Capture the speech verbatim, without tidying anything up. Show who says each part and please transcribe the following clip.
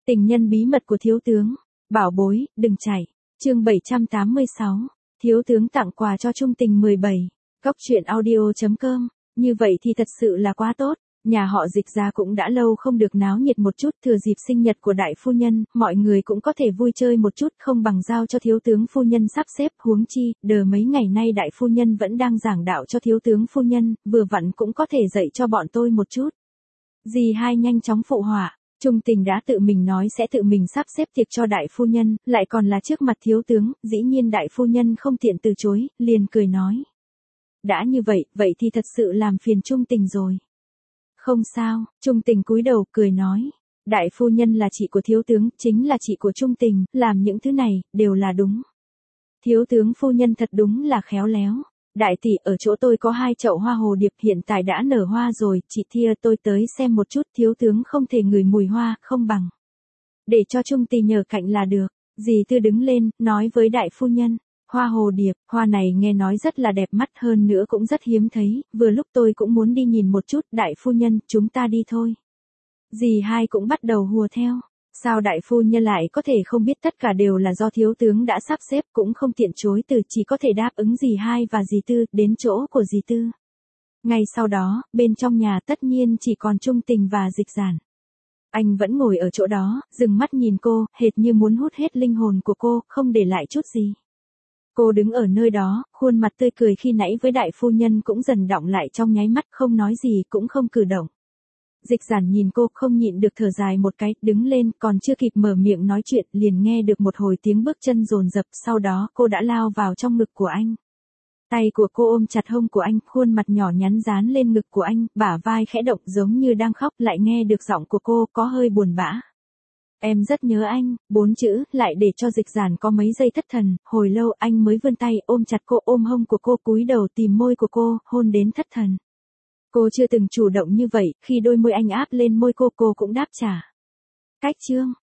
Speaker 1: Tình nhân bí mật của thiếu tướng. Bảo bối, đừng chạy. Chương bảy trăm tám mươi sáu. Thiếu tướng tặng quà cho trung tình mười bảy. Cóc truyện audio chấm com. Như vậy thì thật sự là quá tốt. Nhà họ Dịch ra cũng đã lâu không được náo nhiệt một chút, thừa dịp sinh nhật của đại phu nhân, mọi người cũng có thể vui chơi một chút, không bằng giao cho thiếu tướng phu nhân sắp xếp, huống chi, đờ mấy ngày nay đại phu nhân vẫn đang giảng đạo cho thiếu tướng phu nhân, vừa vặn cũng có thể dạy cho bọn tôi một chút. Dì hai nhanh chóng phụ họa. Trung tình đã tự mình nói sẽ tự mình sắp xếp tiệc cho đại phu nhân, lại còn là trước mặt thiếu tướng, dĩ nhiên đại phu nhân không tiện từ chối, liền cười nói. Đã như vậy, vậy thì thật sự làm phiền Trung tình rồi. Không sao, Trung tình cúi đầu cười nói. Đại phu nhân là chị của thiếu tướng, chính là chị của Trung tình, làm những thứ này, đều là đúng. Thiếu tướng phu nhân thật đúng là khéo léo. Đại tỷ, ở chỗ tôi có hai chậu hoa hồ điệp hiện tại đã nở hoa rồi, chị Thia tôi tới xem một chút, thiếu tướng không thể ngửi mùi hoa, không bằng. Để cho Trung tì nhờ cạnh là được. Dì Tư đứng lên, nói với đại phu nhân. Hoa hồ điệp, hoa này nghe nói rất là đẹp mắt hơn nữa cũng rất hiếm thấy, vừa lúc tôi cũng muốn đi nhìn một chút, đại phu nhân, chúng ta đi thôi. Dì hai cũng bắt đầu hùa theo. Sao đại phu nhân lại có thể không biết tất cả đều là do thiếu tướng đã sắp xếp, cũng không tiện chối từ, chỉ có thể đáp ứng dì hai và dì Tư, đến chỗ của dì Tư. Ngay sau đó, bên trong nhà tất nhiên chỉ còn Trung tình và Dịch Giản. Anh vẫn ngồi ở chỗ đó, dừng mắt nhìn cô, hệt như muốn hút hết linh hồn của cô, không để lại chút gì. Cô đứng ở nơi đó, khuôn mặt tươi cười khi nãy với đại phu nhân cũng dần đọng lại trong nháy mắt, không nói gì cũng không cử động. Dịch Giản nhìn cô, không nhịn được thở dài một cái, đứng lên, còn chưa kịp mở miệng nói chuyện, liền nghe được một hồi tiếng bước chân dồn dập, sau đó cô đã lao vào trong ngực của anh. Tay của cô ôm chặt hông của anh, khuôn mặt nhỏ nhắn dán lên ngực của anh, bả vai khẽ động giống như đang khóc, lại nghe được giọng của cô có hơi buồn bã. Em rất nhớ anh, bốn chữ, lại để cho Dịch Giản có mấy giây thất thần, hồi lâu anh mới vươn tay ôm chặt cô, ôm hông của cô, cúi đầu tìm môi của cô, hôn đến thất thần. Cô chưa từng chủ động như vậy, khi đôi môi anh áp lên môi cô, cô cũng đáp trả. Cách chương.